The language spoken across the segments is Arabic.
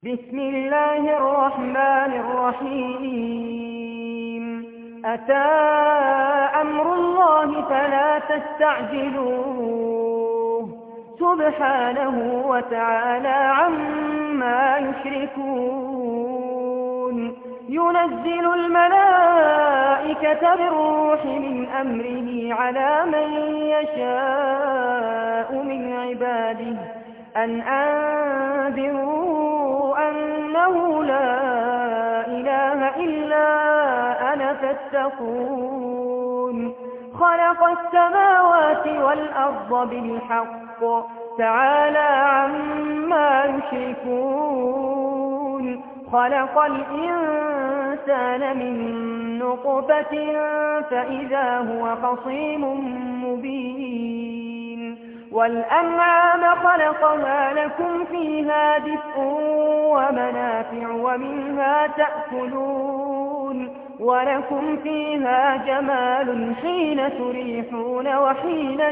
بسم الله الرحمن الرحيم أتى أمر الله فلا تستعجلوه سبحانه وتعالى عما يشركون ينزل الملائكة بالروح من أمره على من يشاء من عباده أن أنذروا أنه لا إله إلا أنا فاتقون خلق السماوات والأرض بالحق تعالى عما يشركون خلق الإنسان من نطفة فإذا هو خصيم مبين والأنعام خلقها لكم فيها دفء ومنافع ومنها تأكلون ولكم فيها جمال حين تريحون وحين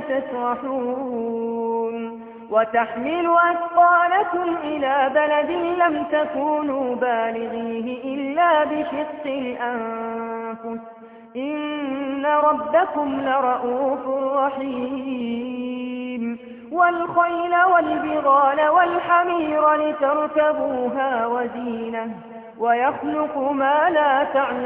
تسرحون وتحمل أثقالكم إلى بلد لم تكونوا بالغيه إلا بشق الأنفس إن ربكم لرؤوف رحيم والخيل والبغال والحمير لتركبوها وزينة ويخلق ما لا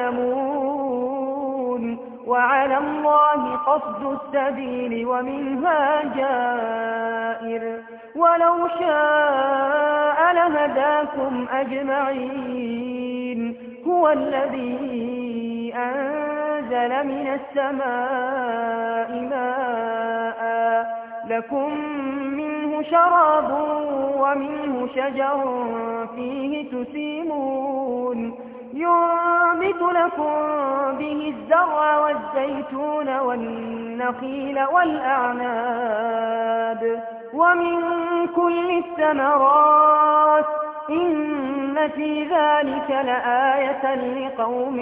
تعلمون وعلى الله قصد السبيل ومنها جائر ولو شاء لهداكم أجمعين هو الذي أنزل من السماء ماء لكم منه شراب ومنه شجر فيه تسيمون ينبت لكم به الزرع والزيتون والنخيل والأعناب ومن كل الثمرات إن في ذلك لآية لقوم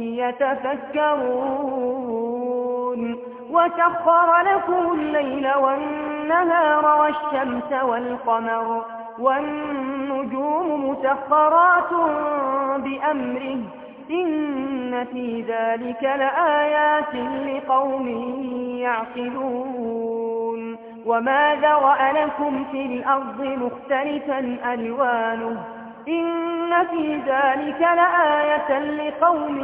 يتفكرون وسخر لكم الليل والنهار والشمس والقمر والنجوم مسخرات بأمره إن في ذلك لآيات لقوم يعقلون وما ذرأ لكم في الأرض مختلفا ألوانه إن في ذلك لآية لقوم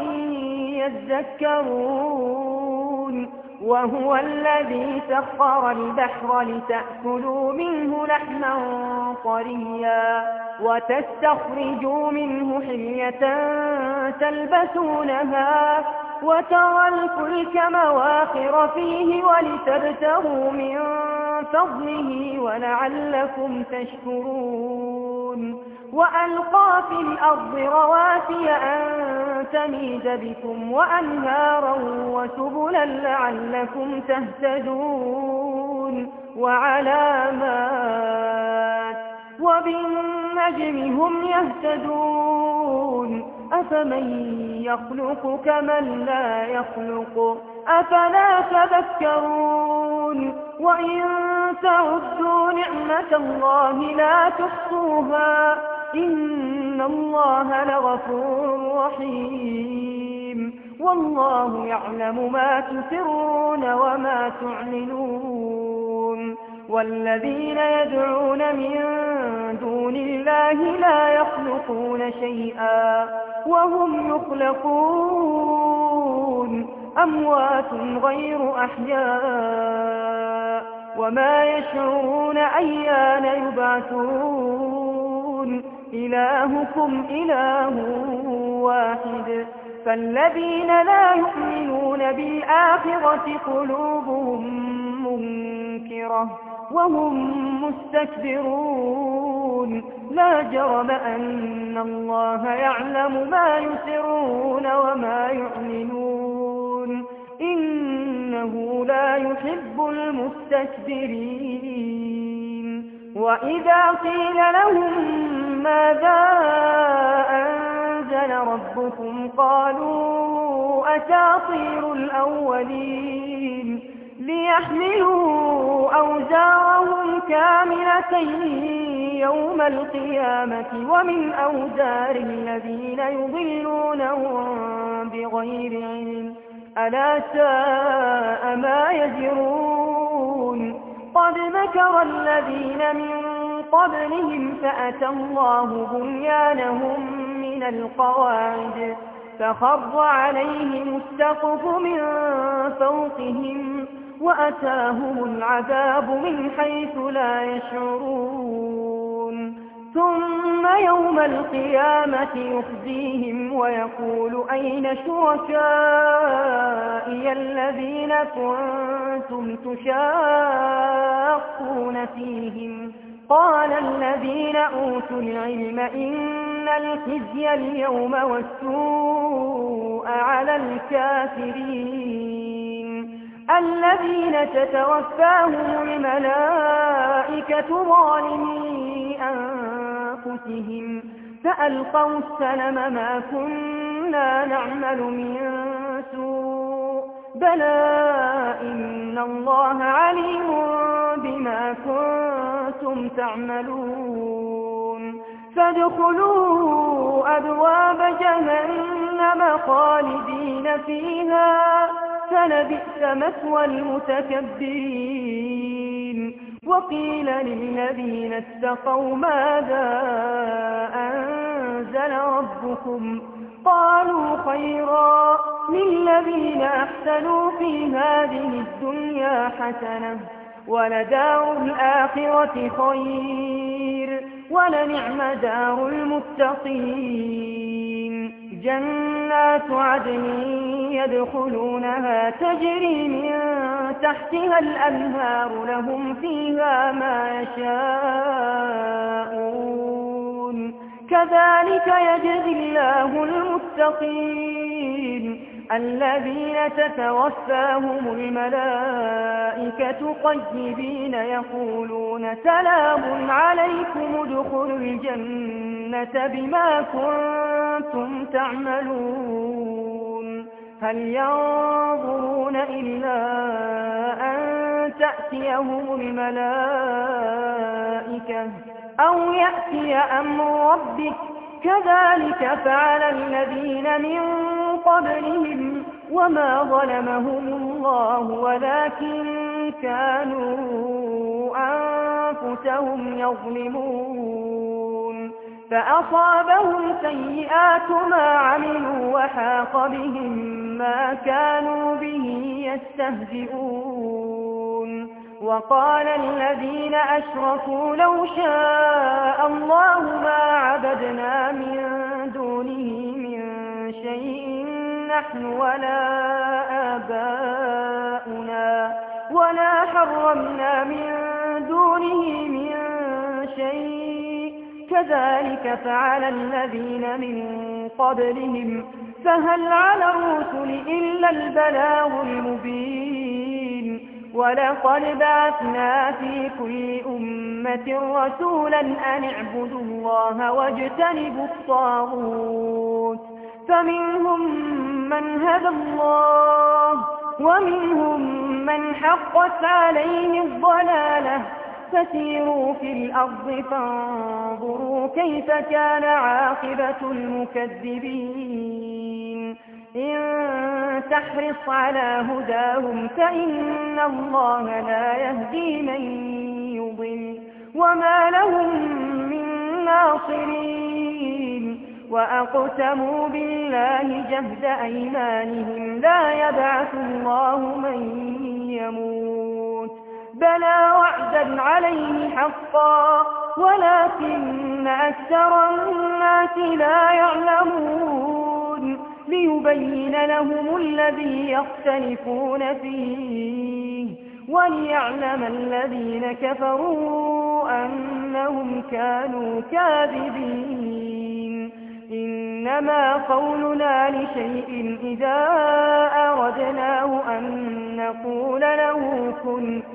يذكرون وهو الذي سخر البحر لتأكلوا منه لحما طريا وتستخرجوا منه حلية تلبسونها وترى الفلك مواخر فيه ولتبتغوا من فضله ولعلكم تشكرون وألقى في الأرض رواسي أن تميد بكم وأنهارا وسبلا لعلكم تهتدون وعلامات وبالنجم هم يهتدون أفمن يخلق كمن لا يخلق أفلا تذكرون وإن تعدوا نعمة الله لا تحصوها إن الله لغفور رحيم والله يعلم ما تسرون وما تعلنون والذين يدعون من دون الله لا يخلقون شيئا وهم يخلقون أموات غير أحياء وما يشعرون أيان يبعثون إلهكم إله واحد فالذين لا يؤمنون بالآخرة قلوبهم منكرة وهم مستكبرون لا جرم أن الله يعلم ما يسرون وما يعلنون إنه لا يحب المستكبرين وإذا قيل لهم ماذا أنزل ربكم قالوا أساطير الأولين ليحملوا أوزارهم كاملة يوم القيامة ومن أوزار الذين يضلونهم بغير علم ألا ساء ما يزرون قد مكر الذين من قبلهم فأتى الله بنيانهم من القواعد فخر عليهم السقف من فوقهم وأتاهم العذاب من حيث لا يشعرون ثم يوم القيامة يخزيهم ويقول أين شركائي الذين كنتم تشاقون فيهم قال الذين أوتوا العلم إن الخزي اليوم والسوء على الكافرين الذين تتوفاهم الملائكة ظالمي أنفسهم فألقوا السلم ما كنا نعمل من سوء بلى إن الله عليم بما كنتم تعملون فادخلوا أبواب جهنم خالدين فيها فلبئس مثوى المتكبرين وقيل للذين اتقوا ماذا أنزل ربكم قالوا خيرا للذين أحسنوا في هذه الدنيا حسنة ولدار الآخرة خير ولنعم دار المتقين جنات عدن يدخلونها تجري من تحتها الأنهار لهم فيها ما يشاءون كذلك يجزي الله المتقين الذين تتوفاهم الملائكة طيبين يقولون سلام عليكم ادخلوا الجنة بما كنتم تعملون هل ينظرون إلا أن تأتيهم الملائكة أو يأتي أمر ربك كذلك فعل الذين من قبلهم وما ظلمهم الله ولكن كانوا أنفسهم يظلمون فأصابهم سيئات ما عملوا وحاق بهم ما كانوا به يستهزئون وقال الذين أشركوا لو شاء الله ما عبدنا من دونه من شيء نحن ولا آباؤنا ولا حرمنا من دونه من شيء كذلك فعل الذين من قبلهم فهل على الرسل إلا البلاغ المبين ولقد بعثنا في كل أمة رسولا أن اعبدوا الله واجتنبوا الطاغوت فمنهم من هدى الله ومنهم من حقت عليه الضلالة فسيروا في الأرض فانظروا كيف كان عاقبة المكذبين إن تحرص على هداهم فإن الله لا يهدي من يضل وما لهم من ناصرين وأقسموا بالله جهد أيمانهم لا يبعث الله من يموت بلى وعدا عليه حقا ولكن أكثر الناس لا يعلمون ليبين لهم الذي يختلفون فيه وليعلم الذين كفروا أنهم كانوا كاذبين إنما قولنا لشيء إذا أردناه أن نقول له كن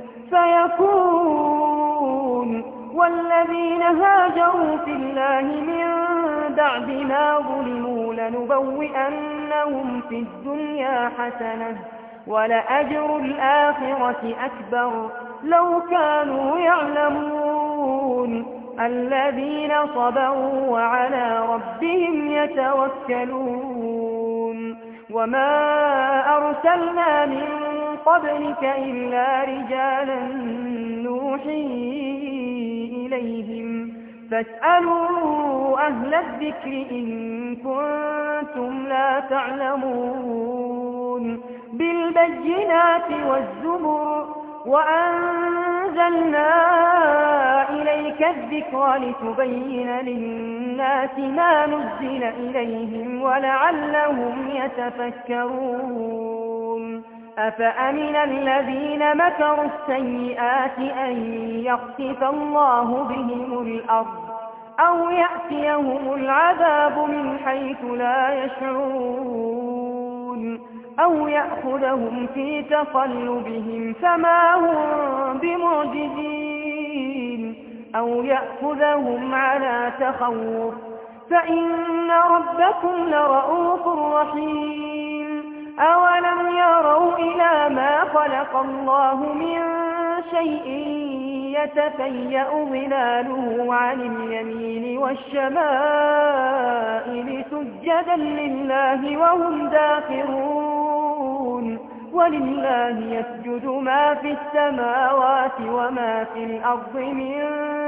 فيكون والذين هاجروا في الله من بعد ما ظلموا لنبوئنهم في الدنيا حسنة ولأجر الآخرة أكبر لو كانوا يعلمون الذين صبروا وعلى ربهم يتوكلون وما أرسلنا من قبلك إلا رجالا نوحي إليهم فاسألوا أهل الذكر إن كنتم لا تعلمون بالبينات والزبر وأنزلنا إليك الذكر لتبين للناس ما نزل إليهم ولعلهم يتفكرون أفأمن الذين مكروا السيئات أن يخسف الله بهم الأرض أو يأتيهم العذاب من حيث لا يشعرون أو يأخذهم في تقلبهم فما هم بمعجزين أو يأخذهم على تخوف فإن ربكم لرؤوف رحيم أولم يروا إلى ما خلق الله من شيء يتفيأ ظلاله عن اليمين والشمائل سجدا لله وهم داخرون ولله يسجد ما في السماوات وما في الأرض من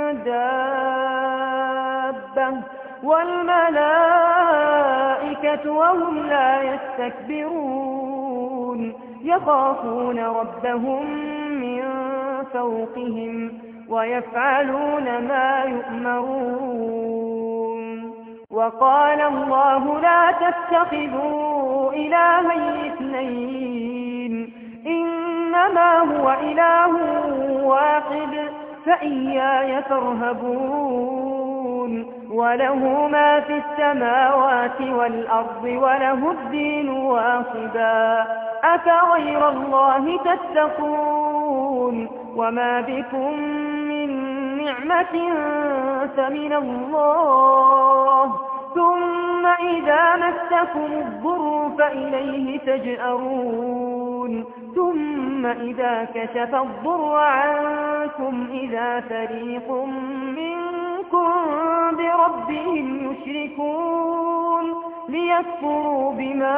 دابة والملائكة وهم لا يستكبرون يخافون ربهم من فوقهم ويفعلون ما يؤمرون وقال الله لا تتخذوا إلهين اثنين إنما هو إله واحد فإياي فارهبون وله ما في السماوات والأرض وله الدين واصبا أفغير الله تتقون وما بكم من نعمة فمن الله ثم إذا مسكم الضر فإليه تجأرون ثم إذا كشف الضر عنكم إذا فريق منكم بربهم يشركون ليكفروا بما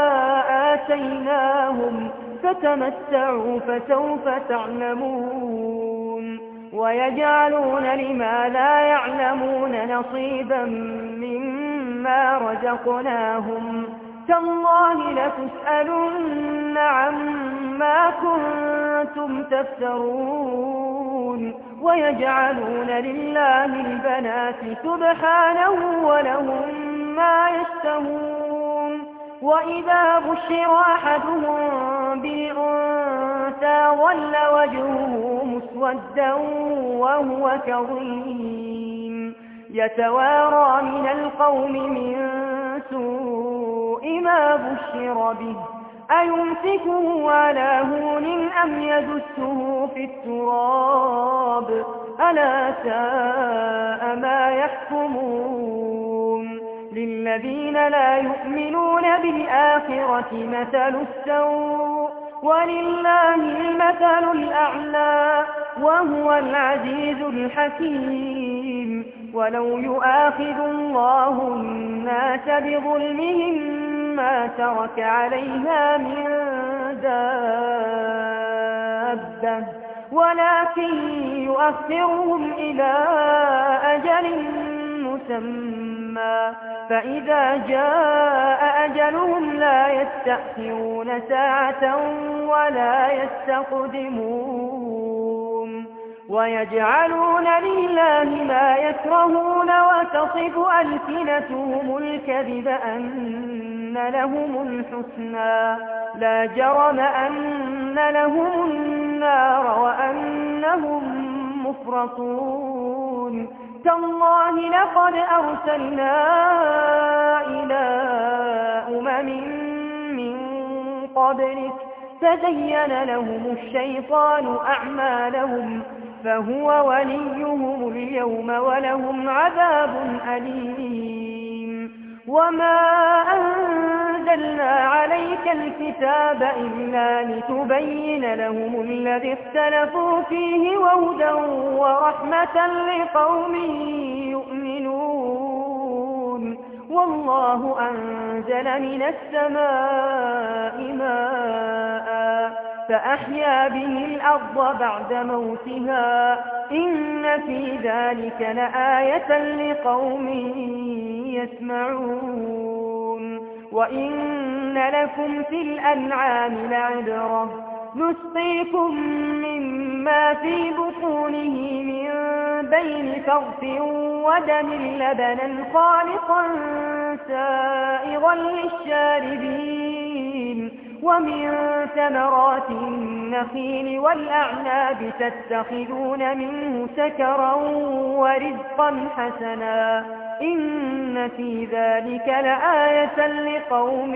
آتيناهم فتمتعوا فسوف تعلمون ويجعلون لما لا يعلمون نصيبا مما رزقناهم تالله لتسألن عما كنتم تفترون ويجعلون لله البنات سبحانه ولهم ما يشتهون وإذا بشر أحدهم بالأنثى ظل وجهه مسودا وهو كظيم يتوارى من القوم من سوء ما بشر به أيمسكه على هون أم يدسه في التراب ألا ساء ما يحكمون للذين لا يؤمنون بالآخرة مثل السوء ولله المثل الأعلى وهو العزيز الحكيم ولو يؤاخذ الله الناس بظلمهم ما ترك عليها من دابة ولكن يؤخرهم إلى أجل مسمى فإذا جاء أجلهم لا يستأخرون ساعة ولا يستقدمون ويجعلون لله ما يكرهون وتصف ألسنتهم الكذب أن لهم الحسنى لا جرم أن لهم النار وأنهم مفرطون تالله لقد أرسلنا إلى من قبلك فزين لهم الشيطان أعمالهم فهو وليهم اليوم ولهم عذاب أليم وما أنزلنا أنزلنا عليك الكتاب إلا لتبين لهم الذي اختلفوا فيه وهدى ورحمة لقوم يؤمنون والله أنزل من السماء ماء فأحيا به الأرض بعد موتها إن في ذلك لآية لقوم يسمعون وإن لكم في الأنعام لعبرة نسقيكم مما في بطونه من بين فرث ودم لبنا خالصا سائغا للشاربين ومن ثمرات النخيل والأعناب تتخذون منه سكرا ورزقا حسنا إن في ذلك لآية لقوم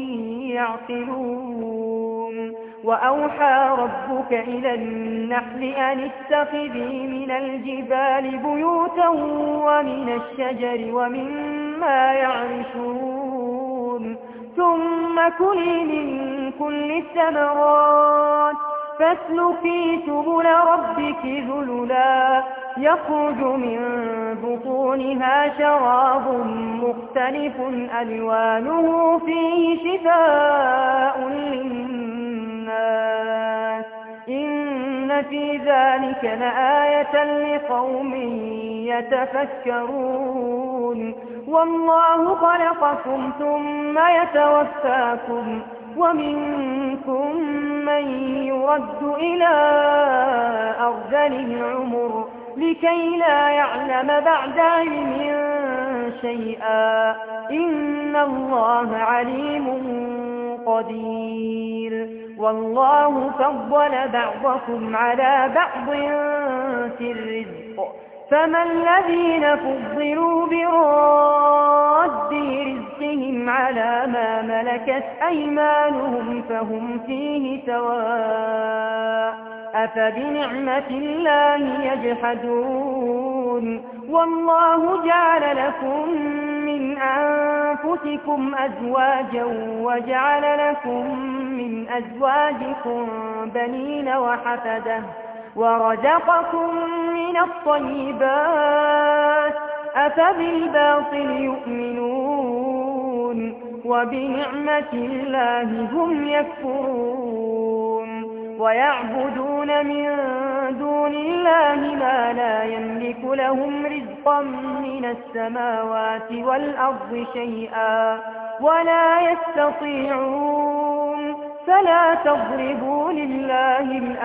يعقلون وأوحى ربك إلى النحل أن اتخذي من الجبال بيوتا ومن الشجر ومما يعرشون ثم كلي من كل الثمرات فاسلكي سبل ربك ذللا يخرج من بطونها شراب مختلف ألوانه فيه شفاء للناس إن في ذلك لآية لقوم يتفكرون والله خلقكم ثم يتوفاكم ومنكم من يرد إلى أرذل العمر لكي لا يعلم بعد علم شيئا إن الله عليم قدير والله فضل بعضكم على بعض في الرزق فما الذين فضلوا براد رزقهم على ما ملكت أيمانهم فهم فيه سواء أفبنعمة الله يجحدون والله جعل لكم من أنفسكم أزواجا وجعل لكم من أزواجكم بنين وحفدة ورزقكم من الطيبات أفبالباطل يؤمنون وبنعمة الله هم يكفرون ويعبدون من دون الله ما لا يملك لهم رزقا من السماوات والأرض شيئا ولا يستطيعون فلا تضربوا لله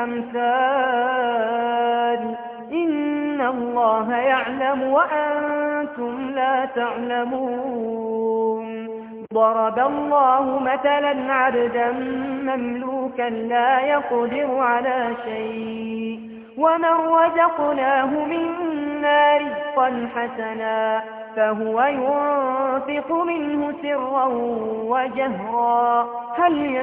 الأمثال إن الله يعلم وأنتم لا تعلمون ضرب الله مثلا عبدا مملوكا لا يقدر على شيء ومن رزقناه منا رزقا حسنا فهو ينفق منه سرا وجهرا هل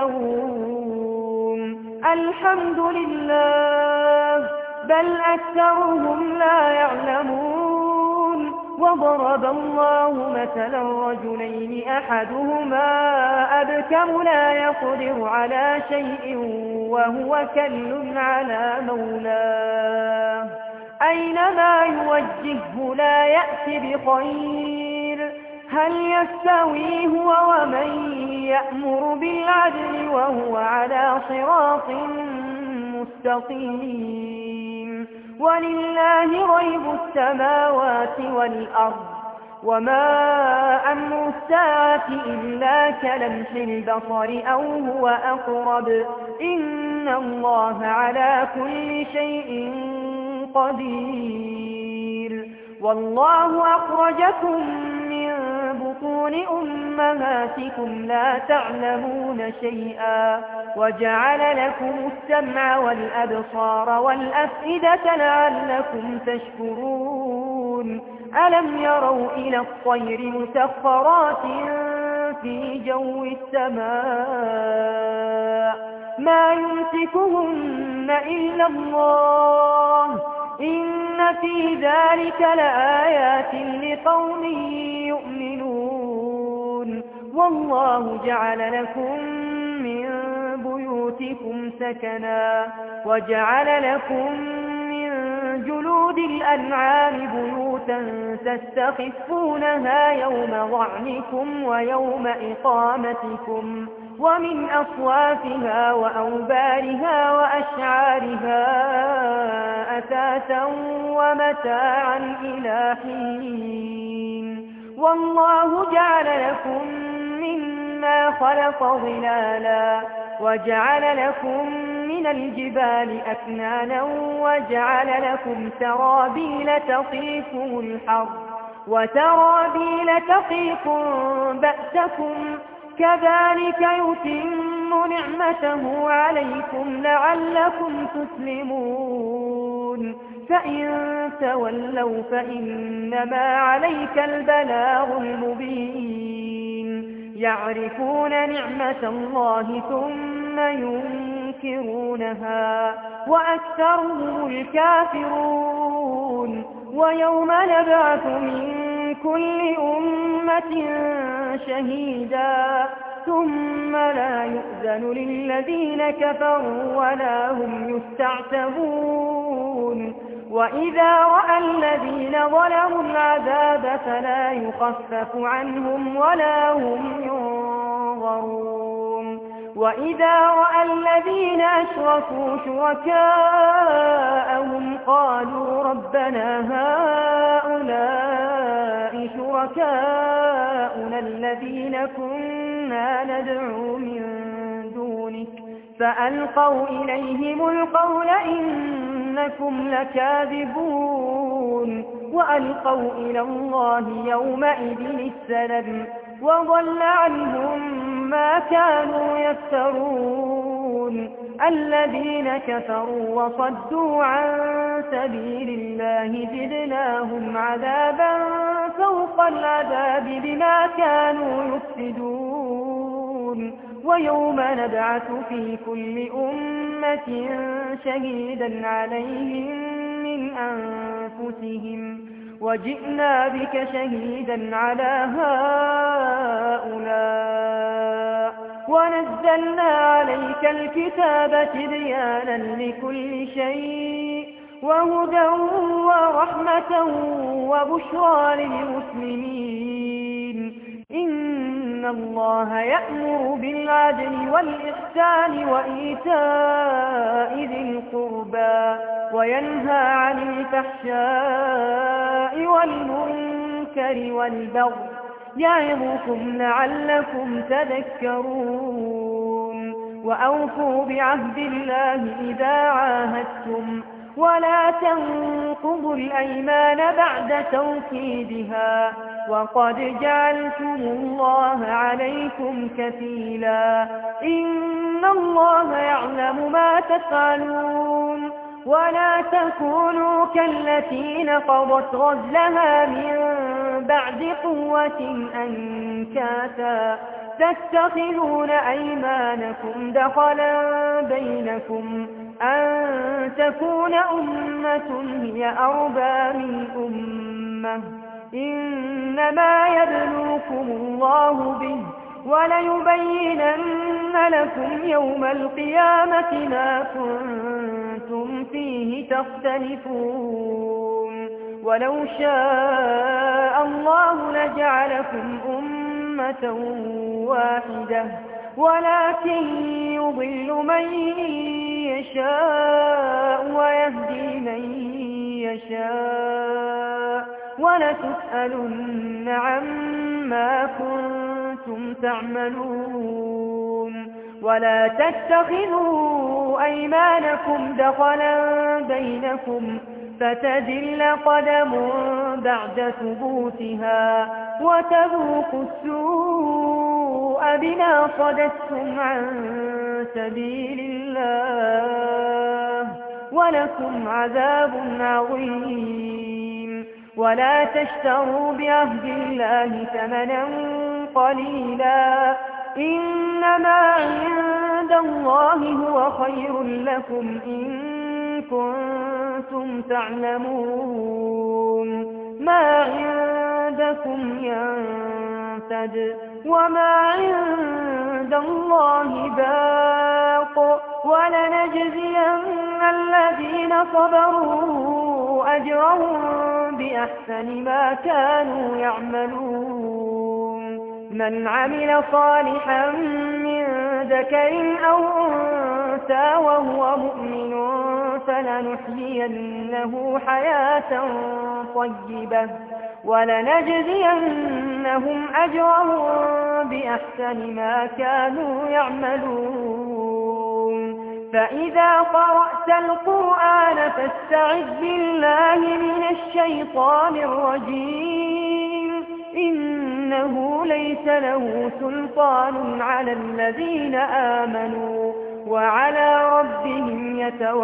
يستوون الحمد لله بل أكثرهم لا يعلمون وضرب الله مثلا رجلين أحدهما أبكم لا يقدر على شيء وهو كل على مولاه أينما يوجهه لا يأتي بخير هل يستوي هو ومن يأمر بالعدل وهو على صراط مستقيم ولله غيب السماوات والأرض وما أمر الساعة إلا كلمح البصر أو هو أقرب إن الله على كل شيء قدير والله أخرجكم من بطون أمهاتكم لا تعلمون شيئا وجعل لكم السمع والأبصار والأفئدة لعلكم تشكرون ألم يروا إلى الطير مسخرات في جو السماء ما يمسكهن إلا الله إن في ذلك لآيات لقوم يؤمنون والله جعل لكم من بيوتكم سكنا وجعل لكم من جلود الأنعام بيوتا تستخفونها يوم ظعنكم ويوم إقامتكم ومن أصوافها وأوبارها وأشعارها أثاثا ومتاعا إلى حين والله جعل لكم مما خلق ظلالا وجعل لكم من الجبال أكنانا وجعل لكم سرابيل تقيكم الحر وسرابيل تقيكم بأسكم كذلك يتم نعمته عليكم لعلكم تسلمون فإن تولوا فإنما عليك البلاغ المبين يعرفون نعمة الله ثم ينكرونها وأكثرهم الكافرون ويوم نبعث من كل أمة شهيدا ثم لا يؤذن للذين كفروا ولا هم يستعتبون وإذا رأى الذين ظلموا العذاب فلا يخفف عنهم ولا هم ينظرون وإذا رأى الذين أشركوا شركاءهم قالوا ربنا هؤلاء شركاؤنا الذين كنا ندعو من دونك فألقوا إليهم القول إنكم لكاذبون وألقوا إلى الله يومئذ السلم وضل عنهم ما كانوا يفترون الذين كفروا وصدوا عن سبيل الله زدناهم عذابا فوق العذاب بما كانوا يفسدون ويوم نبعث في كل أمة شهيدا عليهم من أنفسهم وجئنا بك شهيدا على هؤلاء ونزلنا عليك الكتاب تبيانا لكل شيء وهدى ورحمة وبشرى للمسلمين إن الله يأمر بالعدل والإحسان وإيتاء ذي القربى وينهى عن الفحشاء والمنكر والبغي يعظكم لعلكم تذكرون وأوفوا بعهد الله إذا عاهدتم ولا تنقضوا الأيمان بعد توكيدها وقد جعلتم الله عليكم كفيلا إن الله يعلم ما تفعلون ولا تكونوا كالتي نقضت غزلها من بعد قوة أنكاثا تتخذون أيمانكم دخلا بينكم أن تكون أمة هي أربى من أمة إنما يبلوكم الله به وليبينن لكم يوم القيامة ما كنتم فيه تختلفون ولو شاء الله لجعلكم أمة واحدة ولكن يضل من يشاء ويهدي من يشاء ولتسألن عما كنتم تعملون ولا تتخذوا أيمانكم دخلا بينكم فتزل قدم بعد ثبوتها وتذوقوا السوء بما صددتم عن سبيل الله ولكم عذاب عظيم ولا تشتروا بعهد الله ثمنا قليلا إنما عند الله هو خير لكم إن كنتم تعلمون ما عندكم ينفد ينفد وما عند الله باق ولنجزين الذين صبروا أجرهم بأحسن ما كانوا يعملون من عمل صالحا من ذكر أو أنثى وهو مؤمن فلنحيينه حياة طيبة ولنجزينهم أجرهم بأحسن ما كانوا يعملون فإذا قرأت القرآن فاستعذ بالله من الشيطان الرجيم إنه ليس له سلطان على الذين آمنوا وعلى ربهم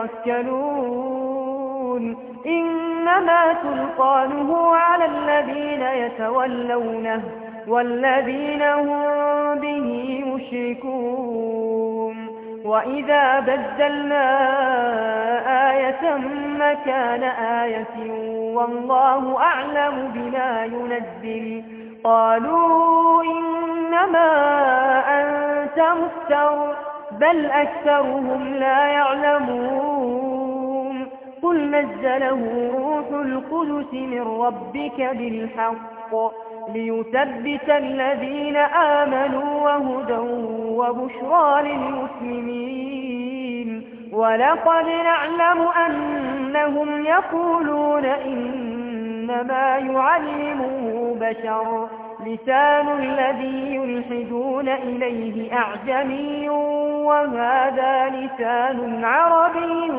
يتوكلون إنما سلطانه على الذين يتولونه والذين هم به مشركون وإذا بدلنا آية مكان آية والله أعلم بما ينزل قالوا إنما أنت مفتر بل أكثرهم لا يعلمون قل نزله روح القدس من ربك بالحق ليثبت الذين آمنوا وهدى وبشرى للمسلمين ولقد نعلم أنهم يقولون إنما يعلمه بشر لسان الذي يلحدون إليه أعجمي وهذا لسان عربي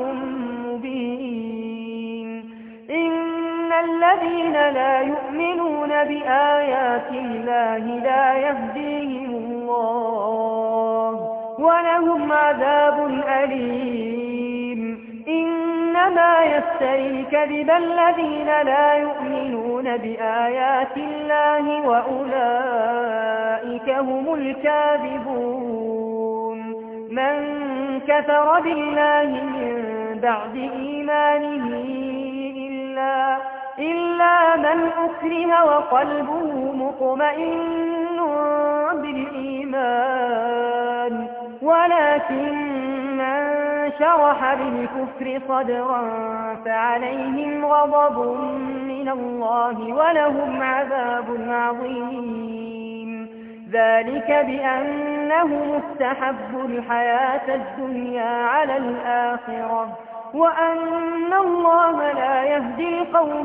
مبين إن الذين لا يؤمنون بآيات الله لا يهديهم الله ولهم عذاب أليم إنما يفتري الكذب الذين لا يؤمنون بآيات الله وأولئك هم الكاذبون من كفر بالله من بعد إيمانه إلا من أكره وقلبه مطمئن بالإيمان ولكن من شرح بالكفر صدرا فعليهم غضب من الله ولهم عذاب عظيم ذلك بأنهم استحبوا الحياة الدنيا على الآخرة وأن الله لا يهدي القوم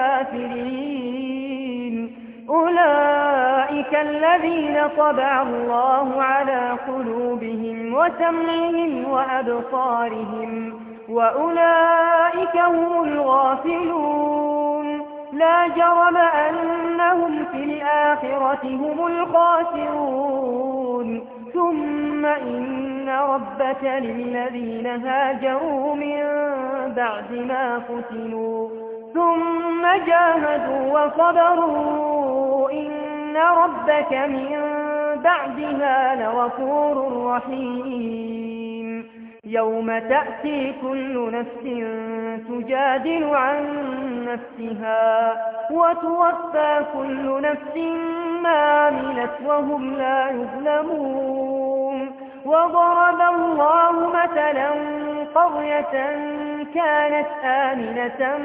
الكافرين أولئك الذين طبع الله على قلوبهم وسمعهم وأبصارهم وأولئك هم الغافلون لا جرم أنهم في الآخرة هم الخاسرون ثم إن ربك للذين هاجروا من بعد ما فتنوا ثم جاهدوا وصبروا إن ربك من بعدها لغفور رحيم يوم تأتي كل نفس تجادل عن نفسها وتوفى كل نفس ما عملت وهم لا يظلمون وضرب الله مثلا قرية كانت آمنة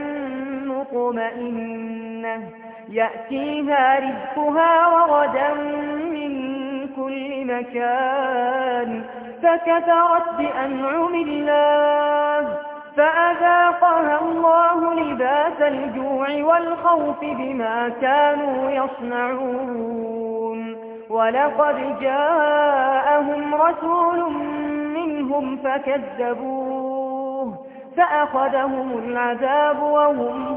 مطمئنة يأتيها رزقها رغدا من كل مكان فكفرت بأنعم الله فأذاقها الله لباس الجوع والخوف بما كانوا يصنعون ولقد جاءهم رسول منهم فكذبوه فأخذهم العذاب وهم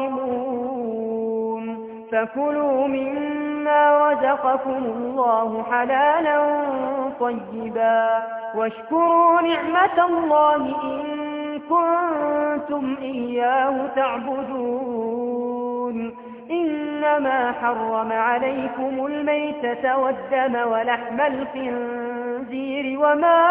ظالمون فكلوا مما رزقكم الله حلالا طيبا واشكروا نعمة الله إن كنتم إياه تعبدون إنما حرم عليكم الميتة والدم ولحم الخنزير وما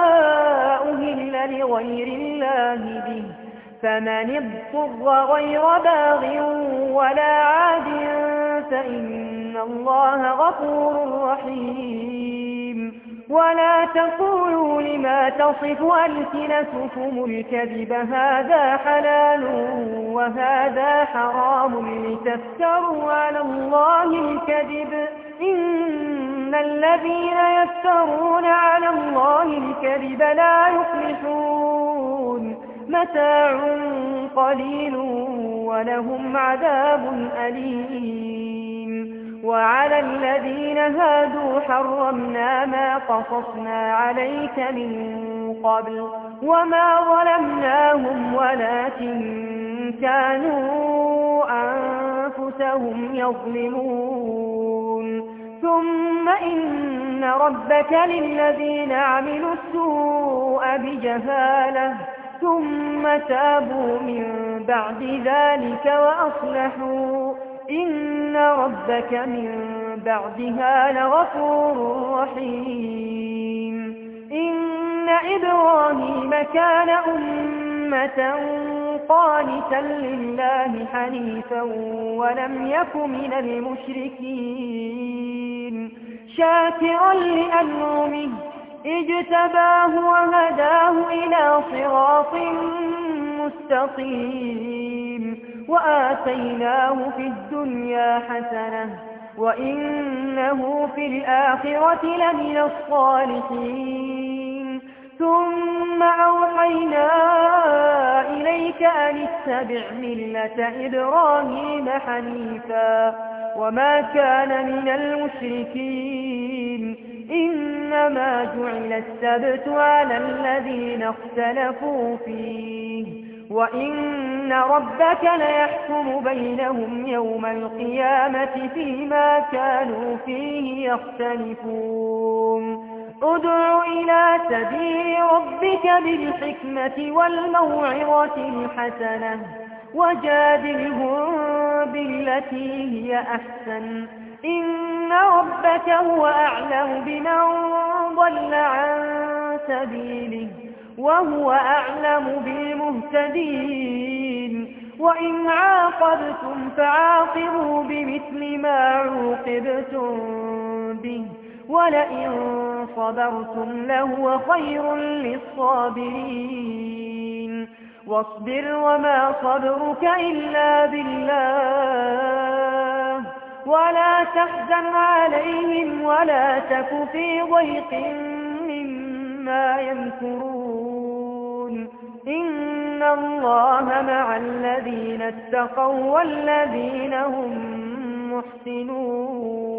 أهل لغير الله به فمن اضطر غير باغ ولا عاد فإن الله غفور رحيم. ولا تقولوا لما تصف ألسنتكم الكذب هذا حلال وهذا حرام لتفتروا على الله الكذب إن الذين يفترون على الله الكذب لا يفلحون. متاع قليل ولهم عذاب أليم. وعلى الذين هادوا حرمنا ما قصصنا عليك من قبل وما ظلمناهم ولكن كانوا أنفسهم يظلمون. ثم إن ربك للذين عملوا السوء بجهالة ثم تابوا من بعد ذلك وأصلحوا إن ربك من بعدها لغفور رحيم. إن إبراهيم كان أمة قانتا لله حنيفا ولم يك من المشركين شاكرا لأنعمه اجتباه وهداه إلى صراط مستقيم وآتيناه في الدنيا حسنة وإنه في الآخرة لمن الصالحين. ثم أوحينا إليك أن اتبع ملة إبراهيم حنيفا وما كان من المشركين. إنما جعل السبت على الذين اختلفوا فيه وإن ربك ليحكم بينهم يوم القيامة فيما كانوا فيه يختلفون. ادع إلى سبيل ربك بالحكمة والموعظة الحسنة وجادلهم بالتي هي أحسن إن ربك هو أعلم بمن ضل عن سبيله وهو أعلم بالمهتدين. وإن عاقبتم فعاقبوا بمثل ما عوقبتم به ولئن صبرتم لهو خير للصابرين. واصبر وما صبرك إلا بالله ولا تحزن عليهم ولا تك في ضيق مما يمكرون. إن الله مع الذين اتقوا والذين هم محسنون.